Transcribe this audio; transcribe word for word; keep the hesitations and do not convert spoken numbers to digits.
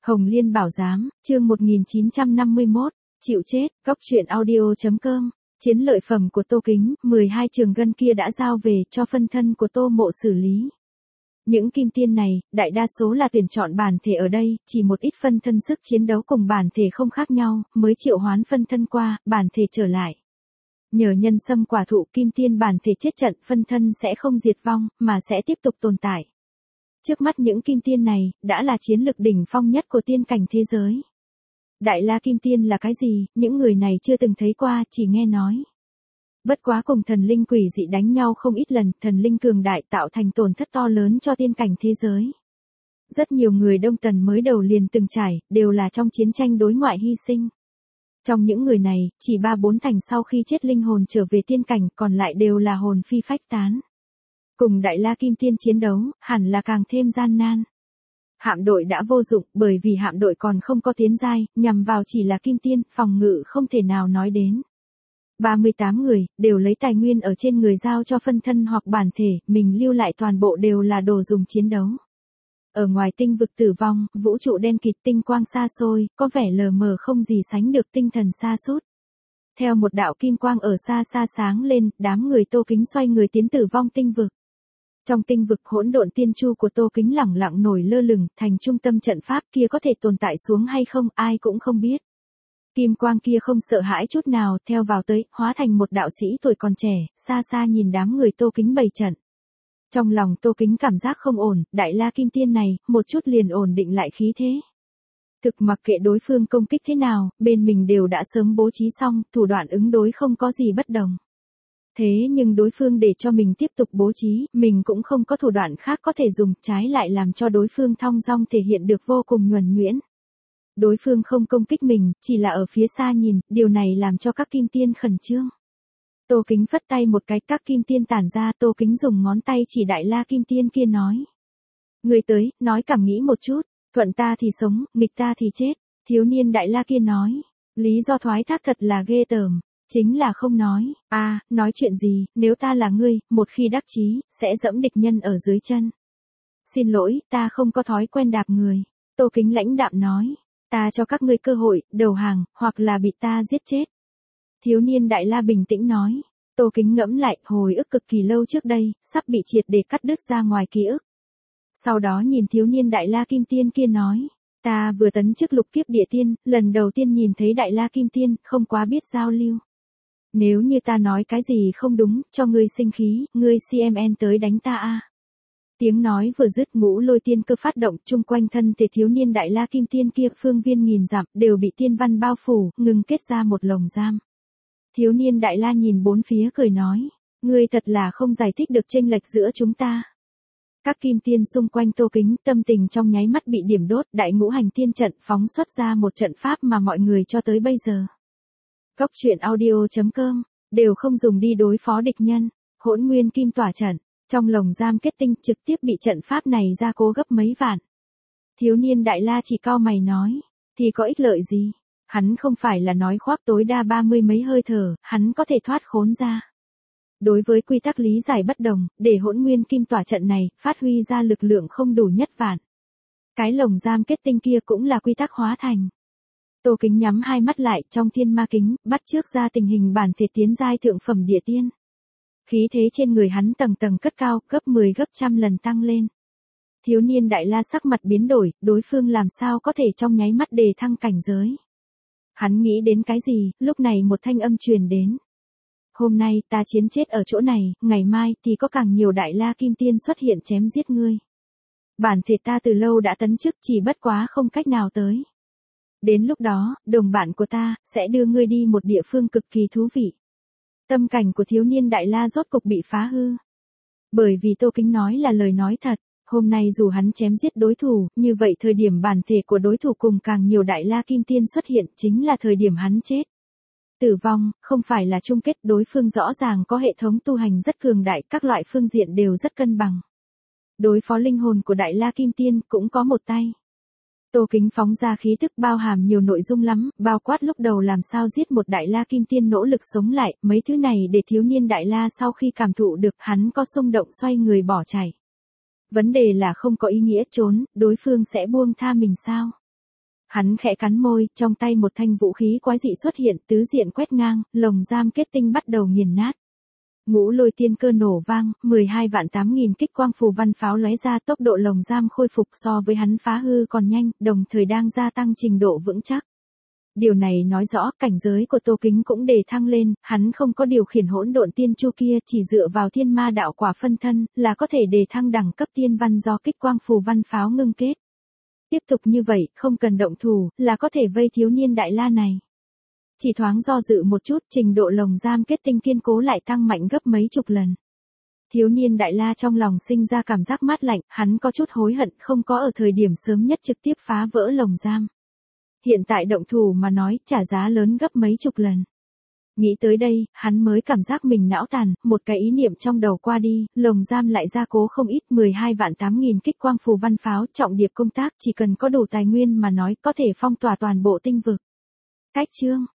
Hồng Liên Bảo Giám, chương một nghìn chín trăm năm mươi mốt, chịu chết, góc truyện audio.com, chiến lợi phẩm của Tô Kính, mười hai trường gân kia đã giao về cho phân thân của Tô Mộ xử lý. Những kim tiên này, đại đa số là tuyển chọn bản thể ở đây, chỉ một ít phân thân sức chiến đấu cùng bản thể không khác nhau, mới triệu hoán phân thân qua, bản thể trở lại. Nhờ nhân sâm quả thụ kim tiên bản thể chết trận, phân thân sẽ không diệt vong, mà sẽ tiếp tục tồn tại. Trước mắt những kim tiên này, đã là chiến lực đỉnh phong nhất của tiên cảnh thế giới. Đại La Kim Tiên là cái gì, những người này chưa từng thấy qua, chỉ nghe nói. Bất quá cùng thần linh quỷ dị đánh nhau không ít lần, thần linh cường đại tạo thành tổn thất to lớn cho tiên cảnh thế giới. Rất nhiều người Đông Tần mới đầu liền từng trải, đều là trong chiến tranh đối ngoại hy sinh. Trong những người này, chỉ ba bốn thành sau khi chết linh hồn trở về tiên cảnh, còn lại đều là hồn phi phách tán. Cùng Đại La Kim Tiên chiến đấu, hẳn là càng thêm gian nan. Hạm đội đã vô dụng, bởi vì hạm đội còn không có tiến giai, nhằm vào chỉ là Kim Tiên, phòng ngự không thể nào nói đến. ba mươi tám người, đều lấy tài nguyên ở trên người giao cho phân thân hoặc bản thể, mình lưu lại toàn bộ đều là đồ dùng chiến đấu. Ở ngoài tinh vực tử vong, vũ trụ đen kịt tinh quang xa xôi, có vẻ lờ mờ không gì sánh được tinh thần xa sút. Theo một đạo kim quang ở xa xa sáng lên, đám người Tô Kính xoay người tiến tử vong tinh vực. Trong tinh vực hỗn độn tiên chu của Tô Kính lẳng lặng nổi lơ lửng, thành trung tâm trận pháp kia có thể tồn tại xuống hay không, ai cũng không biết. Kim quang kia không sợ hãi chút nào, theo vào tới, hóa thành một đạo sĩ tuổi còn trẻ, xa xa nhìn đám người Tô Kính bày trận. Trong lòng Tô Kính cảm giác không ổn, Đại La Kim Tiên này, một chút liền ổn định lại khí thế. Thực mặc kệ đối phương công kích thế nào, bên mình đều đã sớm bố trí xong, thủ đoạn ứng đối không có gì bất đồng. Thế nhưng đối phương để cho mình tiếp tục bố trí, mình cũng không có thủ đoạn khác có thể dùng, trái lại làm cho đối phương thong dong thể hiện được vô cùng nhuần nhuyễn. Đối phương không công kích mình, chỉ là ở phía xa nhìn, điều này làm cho các kim tiên khẩn trương. Tô Kính phất tay một cái, các kim tiên tản ra, Tô Kính dùng ngón tay chỉ Đại La Kim Tiên kia nói. Người tới, nói cảm nghĩ một chút, thuận ta thì sống, nghịch ta thì chết. Thiếu niên Đại La kia nói, lý do thoái thác thật là ghê tởm. Chính là không nói, a à, nói chuyện gì, nếu ta là ngươi, một khi đắc chí, sẽ dẫm địch nhân ở dưới chân. Xin lỗi, ta không có thói quen đạp người. Tô Kính lãnh đạm nói, ta cho các ngươi cơ hội, đầu hàng, hoặc là bị ta giết chết. Thiếu niên Đại La bình tĩnh nói, Tô Kính ngẫm lại, hồi ức cực kỳ lâu trước đây, sắp bị triệt để cắt đứt ra ngoài ký ức. Sau đó nhìn thiếu niên Đại La Kim Tiên kia nói, ta vừa tấn chức lục kiếp địa tiên, lần đầu tiên nhìn thấy Đại La Kim Tiên, không quá biết giao lưu. Nếu như ta nói cái gì không đúng, cho ngươi sinh khí, ngươi xê em en tới đánh ta a. Tiếng nói vừa dứt, ngũ lôi tiên cơ phát động, chung quanh thân thể thiếu niên Đại La Kim Tiên kia, phương viên nghìn dặm, đều bị tiên văn bao phủ, ngừng kết ra một lồng giam. Thiếu niên Đại La nhìn bốn phía cười nói, ngươi thật là không giải thích được chênh lệch giữa chúng ta. Các kim tiên xung quanh Tô Kính, tâm tình trong nháy mắt bị điểm đốt, đại ngũ hành tiên trận phóng xuất ra một trận pháp mà mọi người cho tới bây giờ. Góc truyện audio.com, đều không dùng đi đối phó địch nhân, hỗn nguyên kim tỏa trận, trong lồng giam kết tinh trực tiếp bị trận pháp này gia cố gấp mấy vạn. Thiếu niên Đại La chỉ cau mày nói, thì có ích lợi gì, hắn không phải là nói khoác tối đa ba mươi mấy hơi thở, hắn có thể thoát khốn ra. Đối với quy tắc lý giải bất đồng, để hỗn nguyên kim tỏa trận này, phát huy ra lực lượng không đủ nhất vạn. Cái lồng giam kết tinh kia cũng là quy tắc hóa thành. Tô Kính nhắm hai mắt lại, trong thiên ma kính, bắt chước ra tình hình bản thể tiến giai thượng phẩm địa tiên. Khí thế trên người hắn tầng tầng cất cao, gấp mười gấp trăm lần tăng lên. Thiếu niên Đại La sắc mặt biến đổi, đối phương làm sao có thể trong nháy mắt đề thăng cảnh giới. Hắn nghĩ đến cái gì, lúc này một thanh âm truyền đến. Hôm nay ta chiến chết ở chỗ này, ngày mai thì có càng nhiều Đại La Kim Tiên xuất hiện chém giết ngươi. Bản thể ta từ lâu đã tấn chức, chỉ bất quá không cách nào tới. Đến lúc đó, đồng bạn của ta, sẽ đưa ngươi đi một địa phương cực kỳ thú vị. Tâm cảnh của thiếu niên Đại La rốt cục bị phá hư. Bởi vì Tô Kính nói là lời nói thật, hôm nay dù hắn chém giết đối thủ, như vậy thời điểm bản thể của đối thủ cùng càng nhiều Đại La Kim Tiên xuất hiện chính là thời điểm hắn chết. Tử vong, không phải là chung kết, đối phương rõ ràng có hệ thống tu hành rất cường đại, các loại phương diện đều rất cân bằng. Đối phó linh hồn của Đại La Kim Tiên cũng có một tay. Tô Kính phóng ra khí thức bao hàm nhiều nội dung lắm, bao quát lúc đầu làm sao giết một Đại La Kim Tiên nỗ lực sống lại, mấy thứ này để thiếu niên Đại La sau khi cảm thụ được, hắn có xung động xoay người bỏ chạy. Vấn đề là không có ý nghĩa trốn, đối phương sẽ buông tha mình sao? Hắn khẽ cắn môi, trong tay một thanh vũ khí quái dị xuất hiện, tứ diện quét ngang, lồng giam kết tinh bắt đầu nghiền nát. Ngũ lôi tiên cơ nổ vang, mười hai vạn tám nghìn kích quang phù văn pháo lóe ra, tốc độ lồng giam khôi phục so với hắn phá hư còn nhanh, đồng thời đang gia tăng trình độ vững chắc. Điều này nói rõ cảnh giới của Tô Kính cũng đề thăng lên, hắn không có điều khiển hỗn độn tiên chu kia, chỉ dựa vào thiên ma đạo quả phân thân là có thể đề thăng đẳng cấp tiên văn do kích quang phù văn pháo ngưng kết. Tiếp tục như vậy, không cần động thủ, là có thể vây thiếu niên đại la này. Chỉ thoáng do dự một chút, trình độ lồng giam kết tinh kiên cố lại tăng mạnh gấp mấy chục lần. Thiếu niên đại la trong lòng sinh ra cảm giác mát lạnh, hắn có chút hối hận không có ở thời điểm sớm nhất trực tiếp phá vỡ lồng giam. Hiện tại động thủ mà nói, trả giá lớn gấp mấy chục lần. Nghĩ tới đây, hắn mới cảm giác mình não tàn, một cái ý niệm trong đầu qua đi, lồng giam lại gia cố không ít, mười hai vạn tám nghìn kích quang phù văn pháo, trọng điệp công tác, chỉ cần có đủ tài nguyên mà nói, có thể phong tỏa toàn bộ tinh vực. Cách chương